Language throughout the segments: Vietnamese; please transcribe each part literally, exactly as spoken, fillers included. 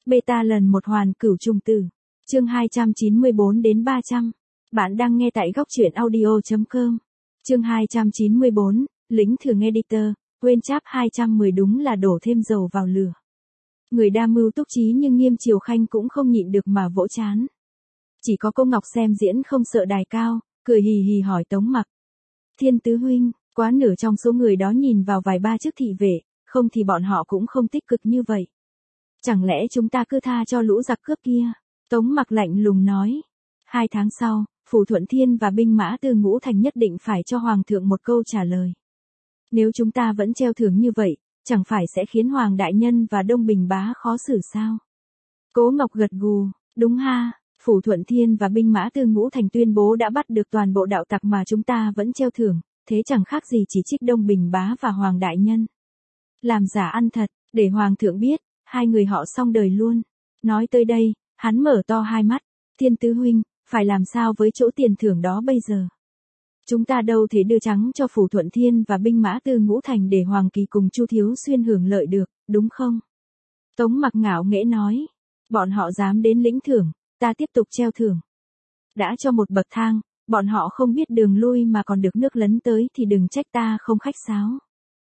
Beta lần một hoàn cửu trùng tử. Chương hai trăm chín mươi bốn đến ba trăm. Bạn đang nghe tại góc truyện audio chấm com. Chương hai trăm chín mươi bốn, lính thường editor, quên chap hai trăm mười đúng là đổ thêm dầu vào lửa. Người đa mưu túc trí nhưng Nghiêm Triều Khanh cũng không nhịn được mà vỗ chán. Chỉ có cô Ngọc xem diễn không sợ đài cao, cười hì hì hỏi Tống Mặc. Thiên tứ huynh, quá nửa trong số người đó nhìn vào vài ba chức thị vệ, không thì bọn họ cũng không tích cực như vậy. Chẳng lẽ chúng ta cứ tha cho lũ giặc cướp kia? Tống Mặc lạnh lùng nói. Hai tháng sau, Phủ Thuận Thiên và binh mã Tư Ngũ Thành nhất định phải cho Hoàng thượng một câu trả lời. Nếu chúng ta vẫn treo thưởng như vậy, chẳng phải sẽ khiến Hoàng đại nhân và Đông Bình bá khó xử sao? Cố Ngọc gật gù, đúng ha, Phủ Thuận Thiên và binh mã Tư Ngũ Thành tuyên bố đã bắt được toàn bộ đạo tặc mà chúng ta vẫn treo thưởng, thế chẳng khác gì chỉ trích Đông Bình bá và Hoàng đại nhân. Làm giả ăn thật, để Hoàng thượng biết, hai người họ xong đời luôn. Nói tới đây, hắn mở to hai mắt. Thiên tứ huynh, phải làm sao với chỗ tiền thưởng đó bây giờ? Chúng ta đâu thể đưa trắng cho Phủ Thuận Thiên và binh mã Tư Ngũ Thành để Hoàng Kỳ cùng Chu Thiếu Xuyên hưởng lợi được, đúng không? Tống Mặc ngạo nghễ nói. Bọn họ dám đến lĩnh thưởng, ta tiếp tục treo thưởng. Đã cho một bậc thang, bọn họ không biết đường lui mà còn được nước lấn tới thì đừng trách ta không khách sáo.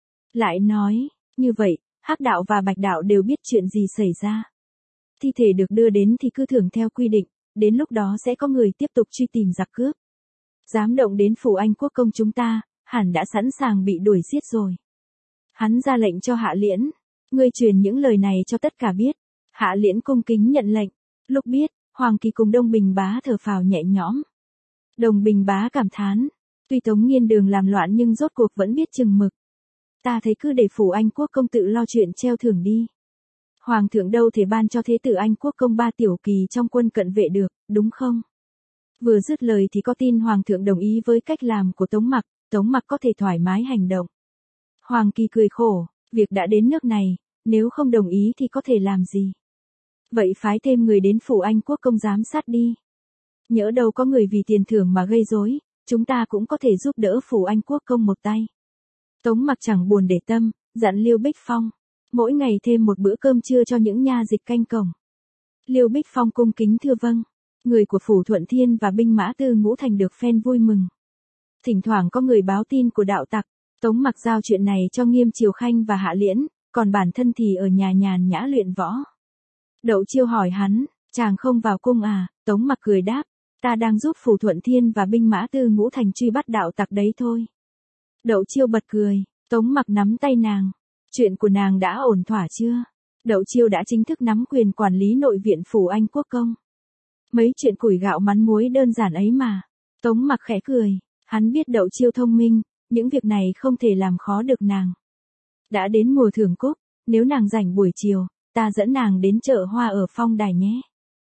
Lại nói, như vậy, Hắc đạo và Bạch đạo đều biết chuyện gì xảy ra. Thi thể được đưa đến thì cứ thưởng theo quy định, đến lúc đó sẽ có người tiếp tục truy tìm giặc cướp. Dám động đến Phủ Anh Quốc công chúng ta, hẳn đã sẵn sàng bị đuổi giết rồi. Hắn ra lệnh cho Hạ Liễn, ngươi truyền những lời này cho tất cả biết. Hạ Liễn cung kính nhận lệnh, lúc biết, Hoàng Kỳ cùng Đông Bình bá thở phào nhẹ nhõm. Đông Bình bá cảm thán, tuy Tống Nghiên Đường làm loạn nhưng rốt cuộc vẫn biết chừng mực. Ta thấy cứ để Phủ Anh Quốc công tự lo chuyện treo thưởng đi. Hoàng thượng đâu thể ban cho thế tử Anh Quốc công ba tiểu kỳ trong quân cận vệ được, đúng không? Vừa dứt lời thì có tin Hoàng thượng đồng ý với cách làm của Tống Mặc, Tống Mặc có thể thoải mái hành động. Hoàng Kỳ cười khổ, việc đã đến nước này, nếu không đồng ý thì có thể làm gì? Vậy phái thêm người đến Phủ Anh Quốc công giám sát đi. Nhỡ đâu có người vì tiền thưởng mà gây rối, chúng ta cũng có thể giúp đỡ Phủ Anh Quốc công một tay. Tống Mặc chẳng buồn để tâm, dặn Liêu Bích Phong, mỗi ngày thêm một bữa cơm trưa cho những nha dịch canh cổng. Liêu Bích Phong cung kính thưa vâng. Người của Phủ Thuận Thiên và binh mã Tư Ngũ Thành được phen vui mừng. Thỉnh thoảng có người báo tin của đạo tặc, Tống Mặc giao chuyện này cho Nghiêm Triều Khanh và Hạ Liễn, còn bản thân thì ở nhà nhàn nhã luyện võ. Đậu Chiêu hỏi hắn, chàng không vào cung à? Tống Mặc cười đáp, ta đang giúp Phủ Thuận Thiên và binh mã Tư Ngũ Thành truy bắt đạo tặc đấy thôi. Đậu Chiêu bật cười, Tống Mặc nắm tay nàng, chuyện của nàng đã ổn thỏa chưa? Đậu Chiêu đã chính thức nắm quyền quản lý nội viện Phủ Anh Quốc công. Mấy chuyện củi gạo mắm muối đơn giản ấy mà. Tống Mặc khẽ cười, hắn biết Đậu Chiêu thông minh, những việc này không thể làm khó được nàng. Đã đến mùa thưởng cúc, nếu nàng rảnh buổi chiều, ta dẫn nàng đến chợ hoa ở Phong Đài nhé.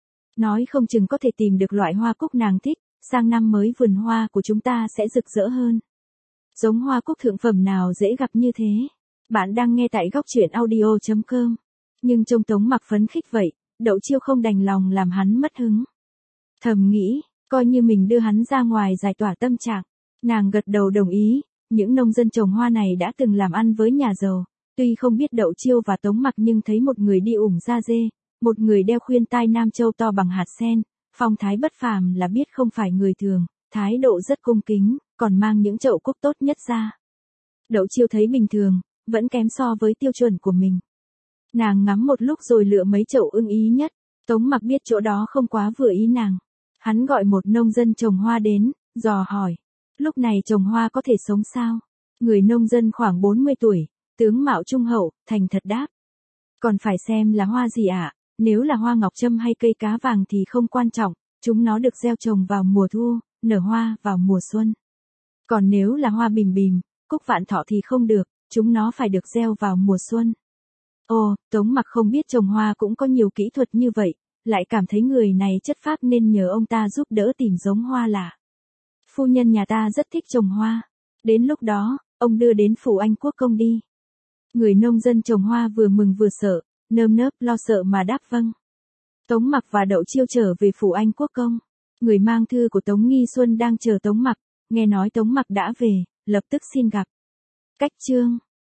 Nói không chừng có thể tìm được loại hoa cúc nàng thích, sang năm mới vườn hoa của chúng ta sẽ rực rỡ hơn. Giống hoa cúc thượng phẩm nào dễ gặp như thế? Bạn đang nghe tại góc truyện audio chấm com. Nhưng trông Tống Mặc phấn khích vậy, Đậu Chiêu không đành lòng làm hắn mất hứng. Thầm nghĩ, coi như mình đưa hắn ra ngoài giải tỏa tâm trạng. Nàng gật đầu đồng ý, những nông dân trồng hoa này đã từng làm ăn với nhà giàu. Tuy không biết Đậu Chiêu và Tống Mặc nhưng thấy một người đi ủng da dê, một người đeo khuyên tai nam châu to bằng hạt sen, phong thái bất phàm là biết không phải người thường, thái độ rất cung kính, còn mang những chậu cúc tốt nhất ra. Đậu Chiêu thấy bình thường, vẫn kém so với tiêu chuẩn của mình. Nàng ngắm một lúc rồi lựa mấy chậu ưng ý nhất, Tống Mặc biết chỗ đó không quá vừa ý nàng. Hắn gọi một nông dân trồng hoa đến, dò hỏi, lúc này trồng hoa có thể sống sao? Người nông dân khoảng bốn mươi tuổi, tướng mạo trung hậu, thành thật đáp. Còn phải xem là hoa gì ạ, à? Nếu là hoa ngọc trâm hay cây cá vàng thì không quan trọng, chúng nó được gieo trồng vào mùa thu, nở hoa vào mùa xuân. Còn nếu là hoa bìm bìm, cúc vạn thọ thì không được, chúng nó phải được gieo vào mùa xuân. Ồ, Tống Mặc không biết trồng hoa cũng có nhiều kỹ thuật như vậy, lại cảm thấy người này chất phác nên nhờ ông ta giúp đỡ tìm giống hoa lạ. Phu nhân nhà ta rất thích trồng hoa. Đến lúc đó, ông đưa đến Phủ Anh Quốc công đi. Người nông dân trồng hoa vừa mừng vừa sợ, nơm nớp lo sợ mà đáp vâng. Tống Mặc và Đậu Chiêu trở về Phủ Anh Quốc công. Người mang thư của Tống Nghi Xuân đang chờ Tống Mặc, nghe nói Tống Mặc đã về, lập tức xin gặp. Cách chương